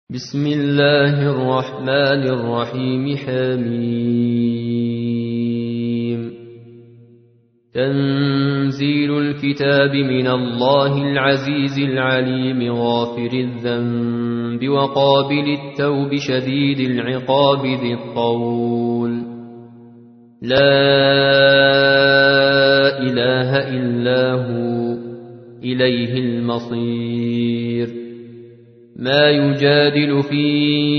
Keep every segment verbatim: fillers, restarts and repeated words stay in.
بسم الله الرحمن الرحيم. حميم. تنزيل الكتاب من الله العزيز العليم غافر الذنب وقابل التوب شديد العقاب ذي الطول. لا إله إلا هو إليه المصير. ما يجادل في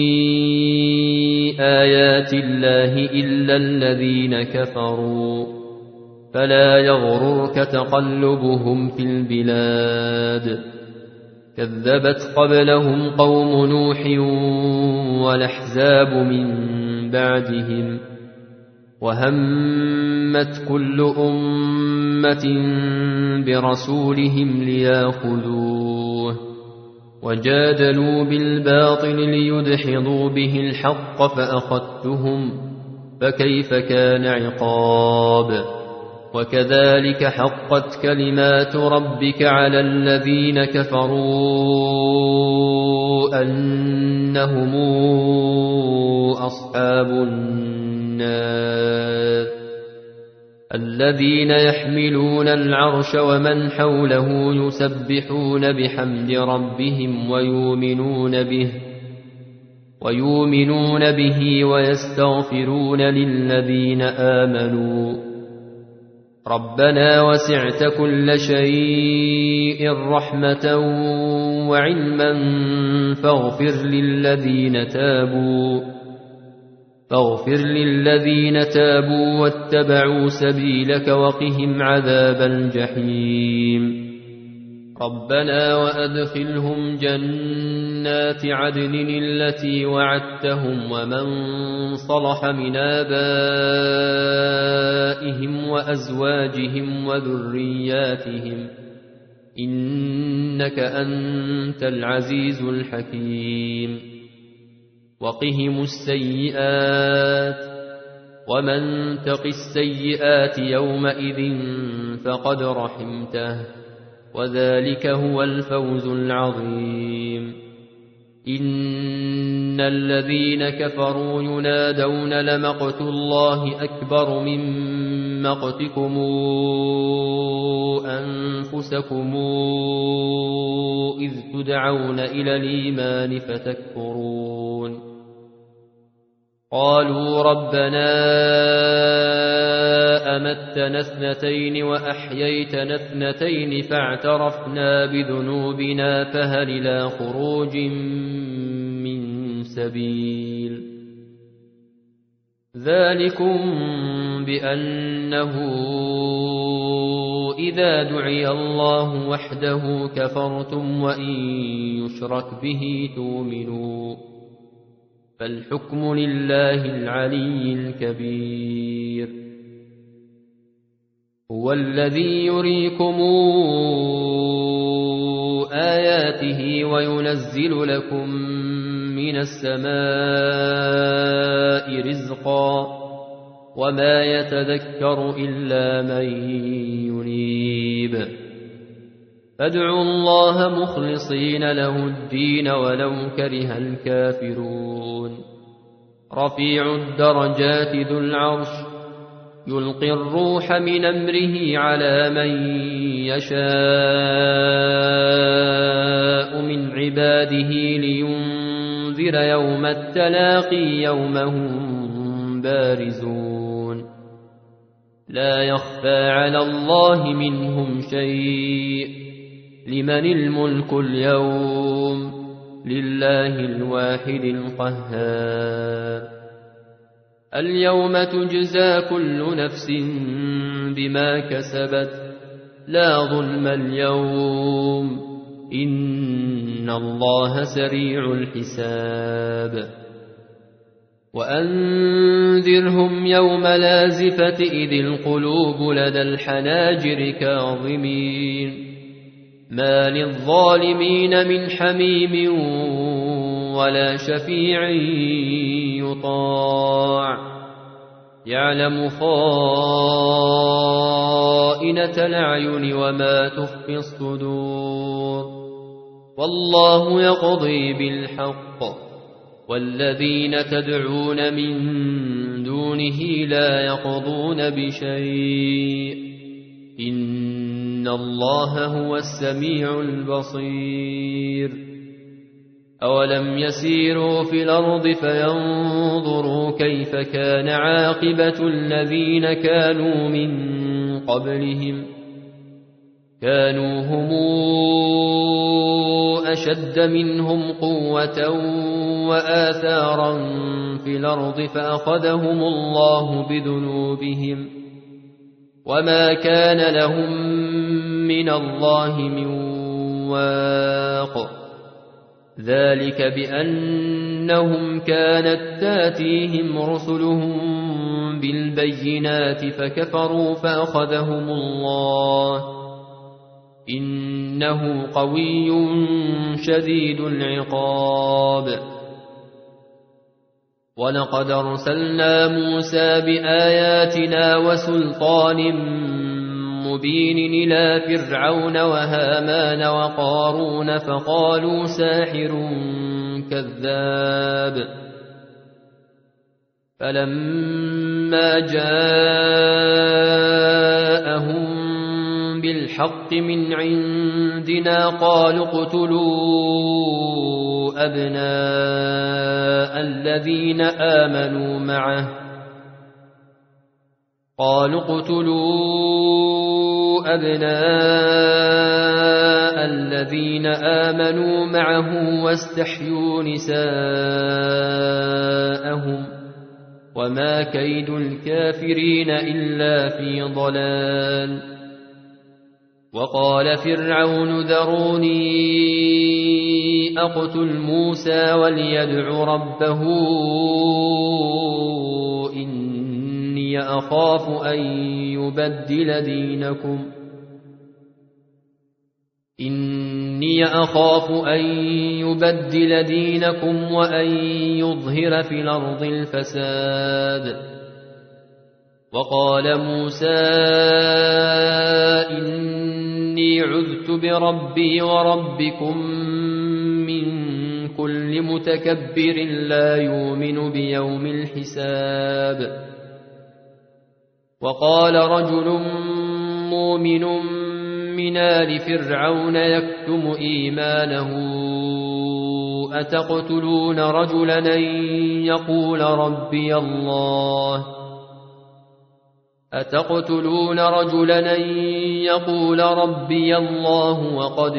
آيات الله إلا الذين كفروا فلا يغررك تقلبهم في البلاد. كذبت قبلهم قوم نوح والأحزاب من بعدهم وهمت كل أمة برسولهم ليأخذوه وجادلوا بالباطل ليدحضوا به الحق فأخذتهم فكيف كان عقاب. وكذلك حقت كلمات ربك على الذين كفروا أنهم أصحاب النار الذين يحملون العرش ومن حوله يسبحون بحمد ربهم ويؤمنون به ويؤمنون به ويستغفرون للذين آمنوا ربنا وسعت كل شيء رحمة وعلما فاغفر للذين تابوا فاغفر للذين تابوا واتبعوا سبيلك وقهم عذاب الجحيم. ربنا وأدخلهم جنات عدن التي وعدتهم ومن صلح من آبائهم وأزواجهم وذرياتهم إنك أنت العزيز الحكيم. وقهم السيئات ومن تق السيئات يومئذ فقد رحمته وذلك هو الفوز العظيم. إن الذين كفروا ينادون لمقت الله أكبر من مقتكم أنفسكم إذ تدعون إلى الإيمان فتكفرون. قالوا ربنا أمتنا اثنتين وأحييتنا اثنتين فاعترفنا بذنوبنا فهل إلى خروج من سبيل. ذلكم بأنه إذا دعي الله وحده كفرتم وإن يشرك به تؤمنوا فالحكم لله العلي الكبير. هو الذي يريكم آياته وينزل لكم من السماء رزقا وما يتذكر إلا من ينيب. فادعوا الله مخلصين له الدين ولو كره الكافرون. رفيع الدرجات ذو العرش يلقي الروح من أمره على من يشاء من عباده لينذر يوم التلاقي يوم هم بارزون لا يخفى على الله منهم شيء. لمن الملك اليوم لله الواحد القهار. اليوم تجزى كل نفس بما كسبت لا ظلم اليوم إن الله سريع الحساب. وأنذرهم يوم لازفة إذ القلوب لدى الحناجر كاظمين ما للظالمين من حميم ولا شفيع يطاع. يعلم خائنة الأعين وما تخفي الصدور والله يقضي بالحق والذين تدعون من دونه لا يقضون بشيء إن الله هو السميع البصير أولم يسيروا في الأرض فينظروا كيف كان عاقبة الذين كانوا من قبلهم كانوا هم أشد منهم قوة وآثارا في الأرض فأخذهم الله بذنوبهم وما كان لهم من الله من واق ذلك بأنهم كانت تاتيهم رسلهم بالبينات فكفروا فأخذهم الله إنه قوي شديد العقاب ولقد أرسلنا موسى بآياتنا وسلطان مبين إلى فرعون وهامان وقارون فقالوا ساحر كذاب فلما جاءهم بالحق من عندنا قالوا اقتلوا أبناء الذين آمنوا معه قالوا اقتلوا أبناء الذين آمنوا معه واستحيوا نساءهم وما كيد الكافرين إلا في ضلال وقال فرعون ذروني أقتل موسى وليدع ربه إني أخاف أن يبدل دينكم إني أخاف أن يبدل دينكم وأن يظهر في الأرض الفساد وقال موسى إني عذت بربي وربكم من كل متكبر لا يؤمن بيوم الحساب وقال رجل مؤمن من آل فرعون يكتم إيمانه أتقتلون رجلا أن يقول ربي الله أتقتلون رجلا أن يقول ربي الله وقد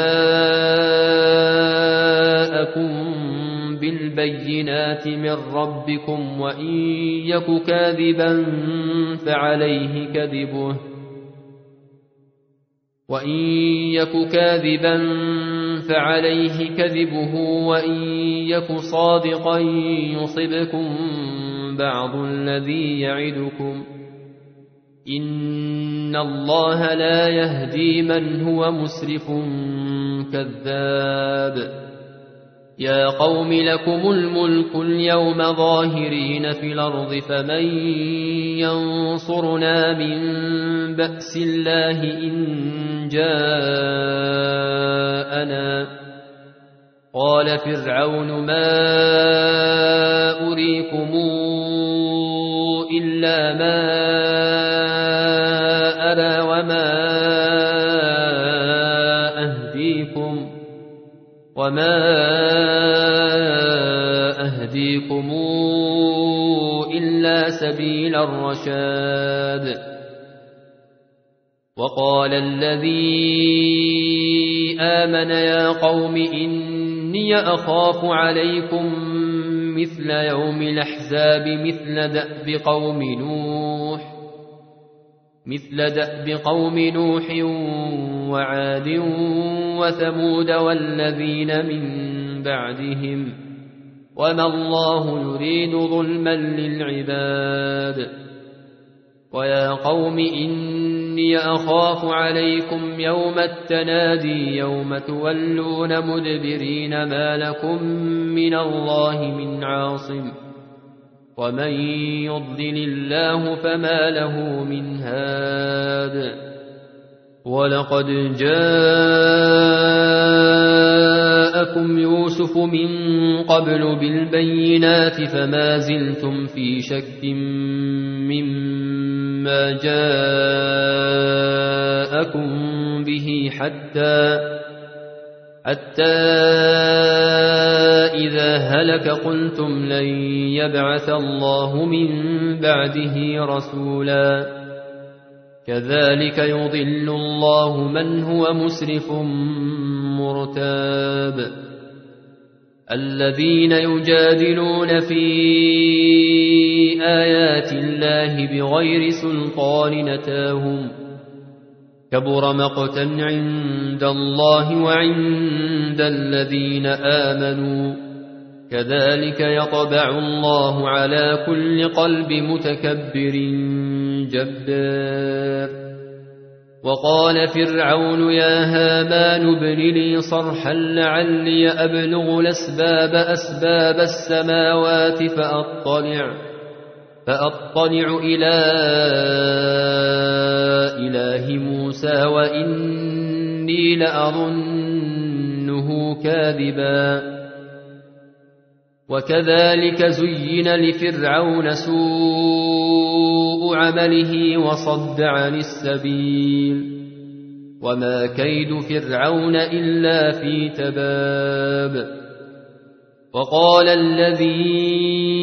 جاءكم بالبينات من ربكم وإن يك كاذبا فعليه كذبه وإن يك كاذبا فعليه كذبه وإن يك صادقا يصبكم بعض الذي يعدكم إن الله لا يهدي من هو مسرف كذاب يا قوم لكم الملك اليوم ظاهرين في الأرض فمن ينصرنا من بأس الله إن جاءنا قال فرعون ما أريكم إلا ما أرى وما أهديكم وما أهديكم إلا سبيل الرشاد وقال الذي آمن يا قوم إني أخاف عليكم مثل يوم الأحزاب مثل دأب قوم نوح مثل دأب قوم نوح وعاد وثمود والذين من بعدهم وما الله يريد ظلما للعباد ويا قوم إني أخاف عليكم يوم التنادي يوم تولون مدبرين ما لكم من الله من عاصم ومن يضلل الله فما له من هاد ولقد جاء جاءكم يوسف من قبل بالبينات فما زلتم في شك مما جاءكم به حتى حتى إذا هلك قلتم لن يبعث الله من بعده رسولا كذلك يضل الله من هو مسرف مرتاب الذين يجادلون في آيات الله بغير سلطان أتاهم كبر مقتا عند الله وعند الذين آمنوا كذلك يطبع الله على كل قلب متكبر جبار وقال فرعون يا هامان ابن لي صرحا لعلي أبلغ الأسباب أسباب السماوات فأطلع فأطلع إلى إله موسى وإني لأظنه كاذبا وكذلك زين لفرعون سوء عمله وصد عن السبيل وما كيد فرعون إلا في تباب وقال الذي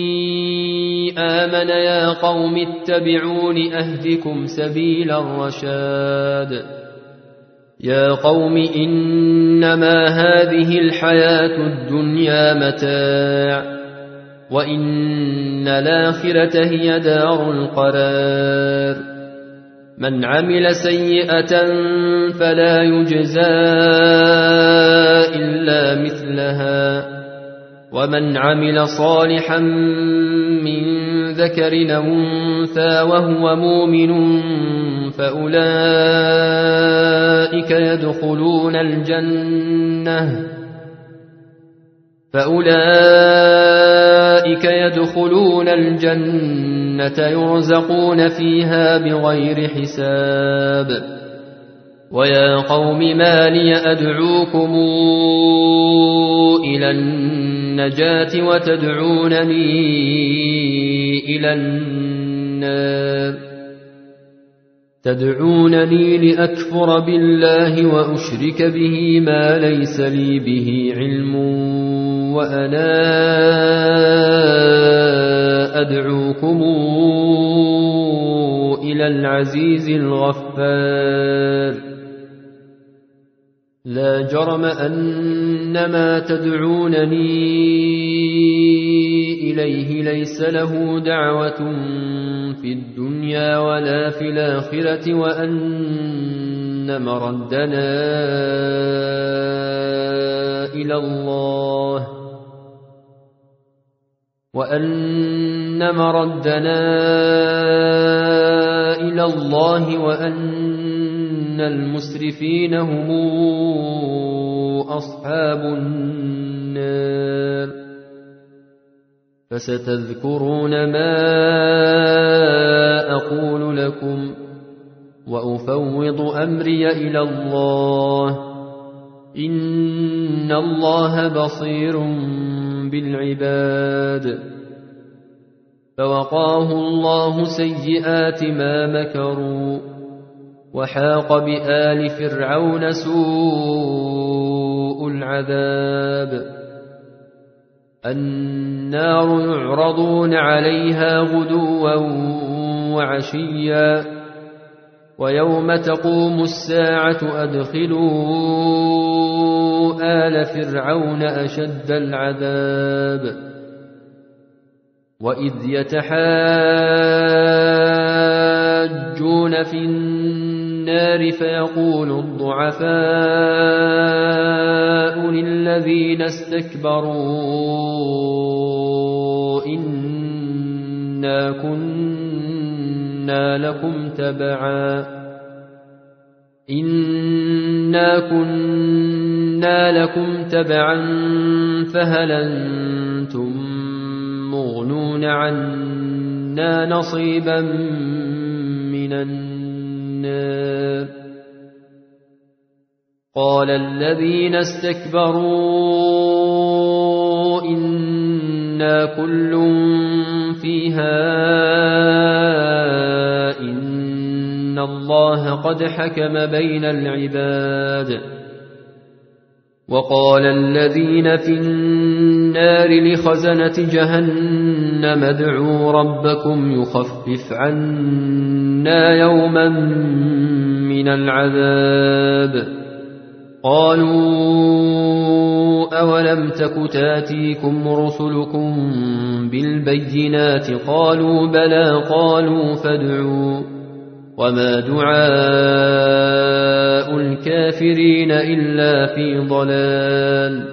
آمن يا قوم اتبعون أهدكم سبيل الرشاد يا قوم إنما هذه الحياة الدنيا متاع وإن الآخرة هي دار القرار من عمل سيئة فلا يجزى إلا مثلها ومن عمل صالحا من ذكر أو أنثى وهو مؤمن فأولئك يدخلون الجنة فأولئك يدخلون الجنة يرزقون فيها بغير حساب ويا قوم ما لي أدعوكم إلى النجاة وتدعونني إلى النار تدعونني لأكفر بالله وأشرك به ما ليس لي به علم وأنا أدعوكم إلى العزيز الغفار لا جرم أن ما تدعونني إليه ليس له دعوة في الدنيا ولا في الآخرة وأن مردنا إلى الله وأن مردنا إلى الله وأن المسرفين هم أصحاب النار فستذكرون ما أقول لكم وأفوض أمري إلى الله إن الله بصير بالعباد فوقاه الله سيئات ما مكروا وحاق بآل فرعون سوء العذاب النار يعرضون عليها غدوا وعشيا ويوم تقوم الساعة أدخلوا آل فرعون أشد العذاب وإذ يتحاجون في النار فيقول الضعفاء للذين استكبروا إنا كنا لكم تبعا إنا كنا لكم تبعا فهل أنتم مغنون عنا نصيبا من النار قال الذين استكبروا إنا كل فيها إن الله قد حكم بين العباد. وقال الذين في النار لخزنة جهنم ادعوا ربكم يخفف عنا يوما من العذاب. قالوا أولم تك تاتيكم رسلكم بالبينات قالوا بلى قالوا فادعوا وما دعاء الكافرين إلا في ضلال.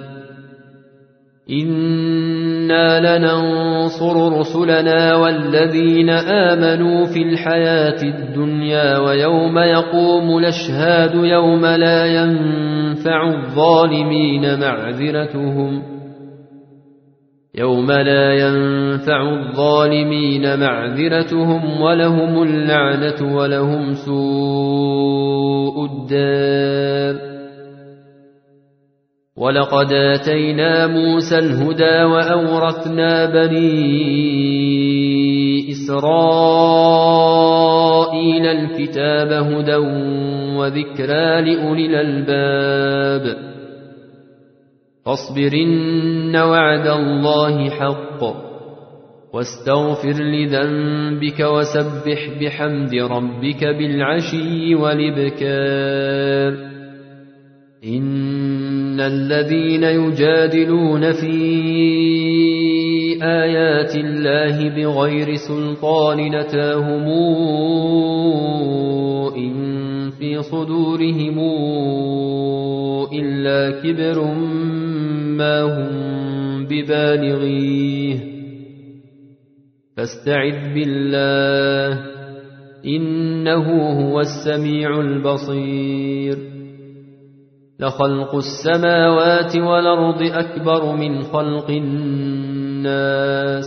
إنا لننصر رسلنا والذين آمنوا في الحياة الدنيا ويوم يقوم الأشهاد يوم لا ينفع الظالمين معذرتهم يوم لا ينفع الظالمين معذرتهم ولهم اللعنة ولهم سوء الدار. ولقد آتينا موسى الهدى وأورثنا بني إسرائيل الكتاب هدى وذكرى لأولي الألباب. فاصبرن وعد الله حق واستغفر لذنبك وسبح بحمد ربك بالعشي والإبكار. إن الذين يجادلون في آيات الله بغير سلطان أتاهم إن في صدورهم إلا كبر ما هم ببالغيه فاستعذ بالله إنه هو السميع البصير. لخلق السماوات والأرض أكبر من خلق الناس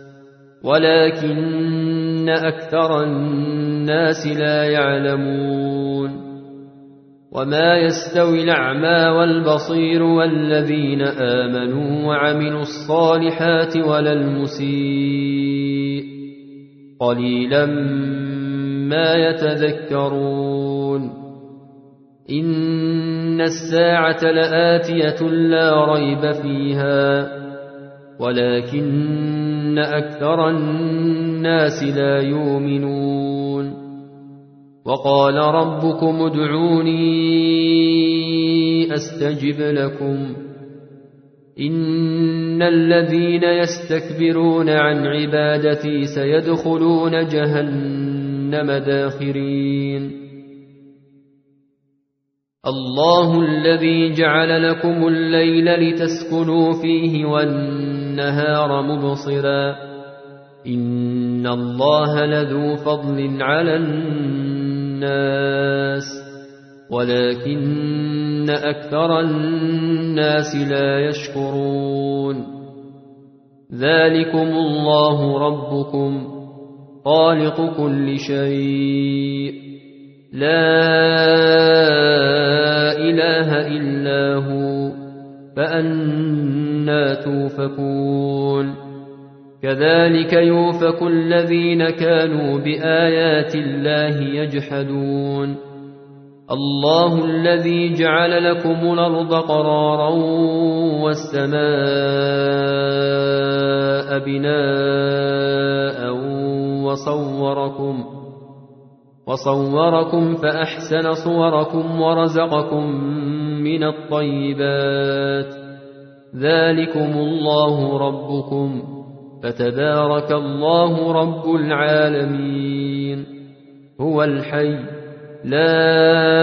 ولكن أكثر الناس لا يعلمون. وما يستوي الأعمى والبصير والذين آمنوا وعملوا الصالحات ولا المسيء قليلا ما يتذكرون. إن الساعة لآتية لا ريب فيها ولكن أكثر الناس لا يؤمنون. وقال ربكم ادعوني أستجب لكم إن الذين يستكبرون عن عبادتي سيدخلون جهنم داخرين. الله الذي جعل لكم الليل لتسكنوا فيه والنهار مبصرا إن الله لذو فضل على الناس ولكن أكثر الناس لا يشكرون. ذلكم الله ربكم خالق كل شيء لا إله إلا هو فأنى توفكون. كذلك يؤفك الذين كانوا بآيات الله يجحدون. الله الذي جعل لكم الأرض قرارا والسماء بناء وصوركم وصوركم فأحسن صوركم ورزقكم من الطيبات. ذلكم الله ربكم فتبارك الله رب العالمين. هو الحي لا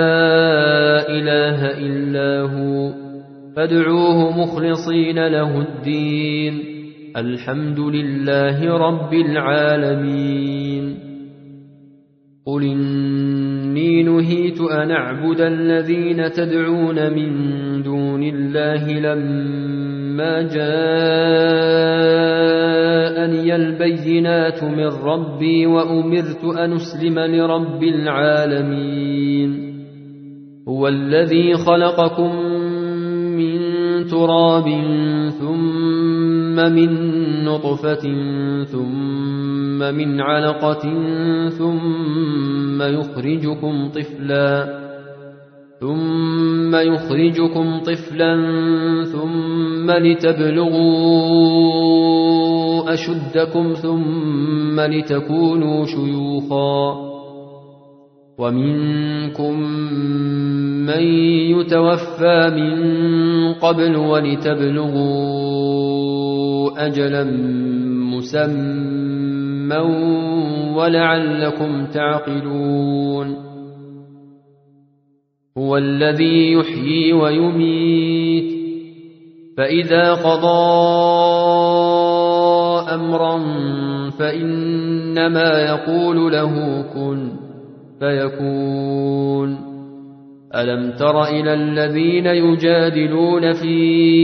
إله إلا هو فادعوه مخلصين له الدين الحمد لله رب العالمين. قل إني نهيت أن أعبد الذين تدعون من دون الله لما جاءني البينات من ربي وأمرت أن أسلم لرب العالمين. هو هو الذي خلقكم من تراب ثم من نطفة ثم من علقة ثم يخرجكم طفلا ثم يخرجكم طفلا ثم لتبلغوا أشدكم ثم لتكونوا شيوخا ومنكم من يتوفى من قبل ولتبلغوا أجلا مسمى ولعلكم تعقلون هو الذي يحيي ويميت فإذا قضى أمرا فإنما يقول له كن فيكون ألم تر إلى الذين يجادلون في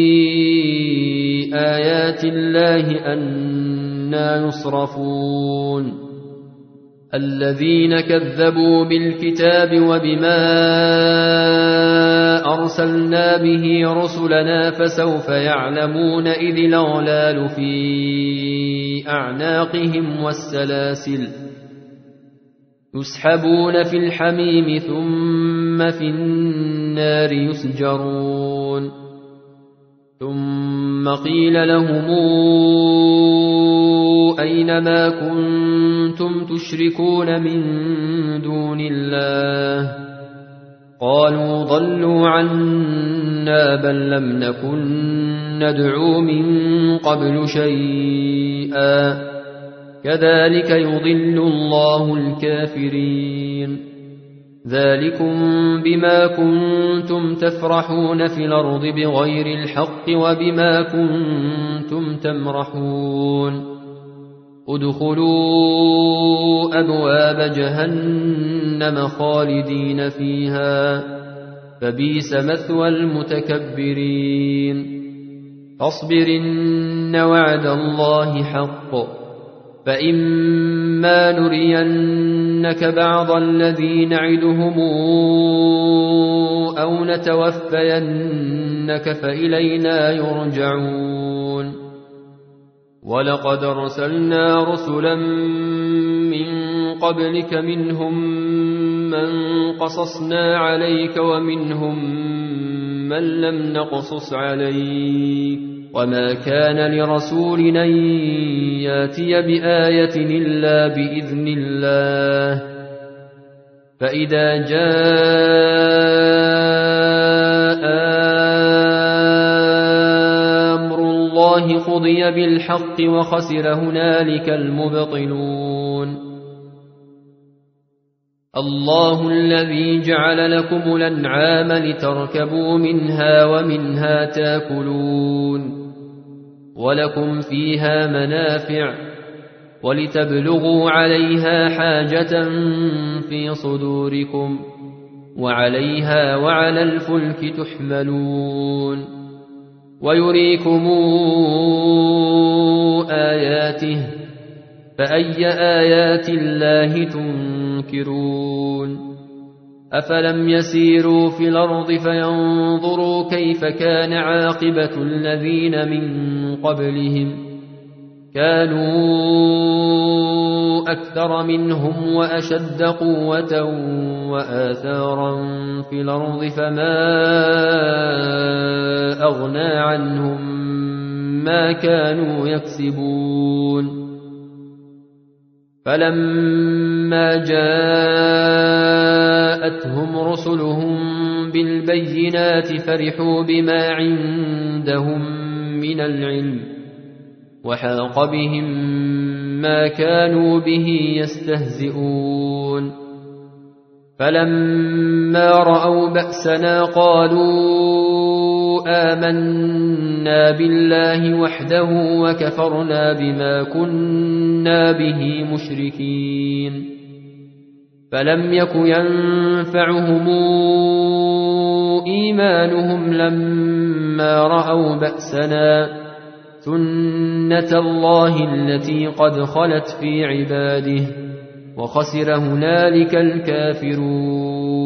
آيات الله أنى يصرفون الذين كذبوا بالكتاب وبما أرسلنا به رسلنا فسوف يعلمون إذ الأغلال في أعناقهم والسلاسل يسحبون في الحميم ثم في النار يسجرون ثم قيل لهم أينما كنتم تشركون من دون الله قالوا ضلوا عنا بل لم نكن ندعو من قبل شيئا كذلك يضل الله الكافرين ذلكم بما كنتم تفرحون في الأرض بغير الحق وبما كنتم تمرحون ادخلوا أبواب جهنم خالدين فيها فبئس مثوى المتكبرين فاصبرن وعد الله حق فإما نرينك بعض الذي نعدهم أو نتوفينك فإلينا يرجعون ولقد أرسلنا رسلا من قبلك منهم من قصصنا عليك ومنهم من لم نقصص عليك وما كان لرسول أن ياتي بآية إلا بإذن الله فإذا جاء أمر الله قضي بالحق وخسر هنالك المبطلون الله الذي جعل لكم الأنعام لتركبوا منها ومنها تاكلون ولكم فيها منافع ولتبلغوا عليها حاجة في صدوركم وعليها وعلى الفلك تحملون ويريكم آياته فأي آيات الله تنكرون أفلم يسيروا في الأرض فينظروا كيف كان عاقبة الذين من قبلهم كانوا أكثر منهم وأشد قوة وآثارا في الأرض فما أغنى عنهم ما كانوا يكسبون فلما جاءتهم رسلهم بالبينات فرحوا بما عندهم من العلم وحاق بهم ما كانوا به يستهزئون فلما رأوا بأسنا قالوا آمنا بالله وحده وكفرنا بما كنا به مشركين فلم يك ينفعهم إيمانهم لما رأوا بأسنا سنة الله التي قد خلت في عباده وخسر هنالك الكافرون